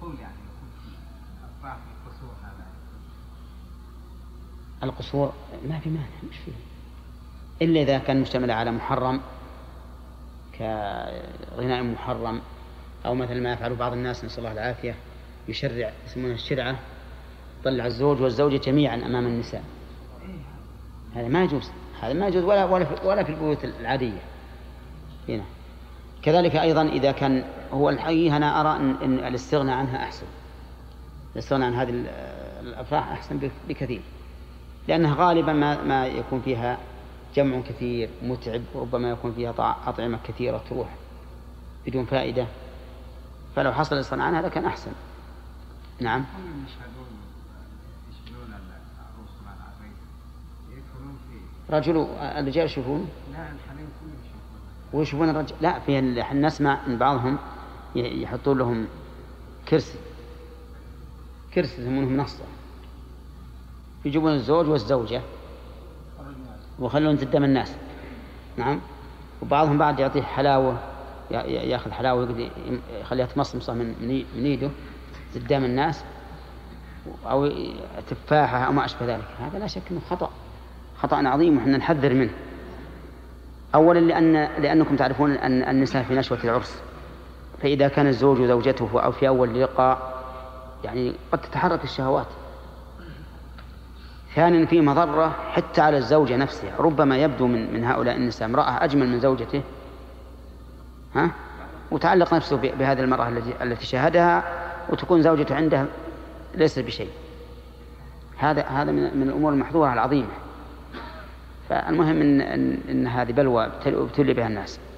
معقول يعني يكون في أفراح في القصور هذا؟ القصور ما في مانع، مش فيه، إلا إذا كان مشتمل على محرم كغناء محرم، أو مثل ما يفعل بعض الناس نسأل الله العافية، يشرع يسمونها الشرعة، طلع الزوج والزوجة جميعا أمام النساء، هذا ما يجوز، هذا ما يجوز ولا في البيوت العادية هنا. كذلك أيضا إذا كان هو الحقيقة أنا أرى أن الاستغناء عنها أحسن، الاستغناء عن هذه الأفراح أحسن بكثير، لأنها غالبا ما يكون فيها جمع كثير متعب، وربما يكون فيها أطعمة كثيرة تروح بدون فائدة، فلو حصل الاستغناء عنها لكان أحسن. نعم. رجل الرجال يشوفون؟ لا الحريم كلهم يشوفون. ويشوفون الرجال؟ لا، في نسمع ان بعضهم يحطون لهم كرسي يسمونه منصة، يجيبون الزوج والزوجة ويخلون قدام الناس. نعم. وبعضهم بعد يعطيه حلاوة، ياخذ حلاوة يخليها تمصمصة من يده قدام الناس، أو تفاحة أو ما أشبه ذلك. هذا لا شك أنه خطأ عظيم، وحنا نحذر منه. أولا لأنكم تعرفون أن النساء في نشوة العرس، فإذا كان الزوج وزوجته أو في أول لقاء يعني قد تتحرك الشهوات. ثانيا في مضرة حتى على الزوجة نفسها، ربما يبدو من هؤلاء النساء امرأة أجمل من زوجته، وتعلق نفسه بهذه المرأة التي شاهدها، وتكون زوجته عنده ليس بشيء. هذا من الأمور المحظورة العظيمة. فالمهم إن هذه بلوى ابتلي بها الناس.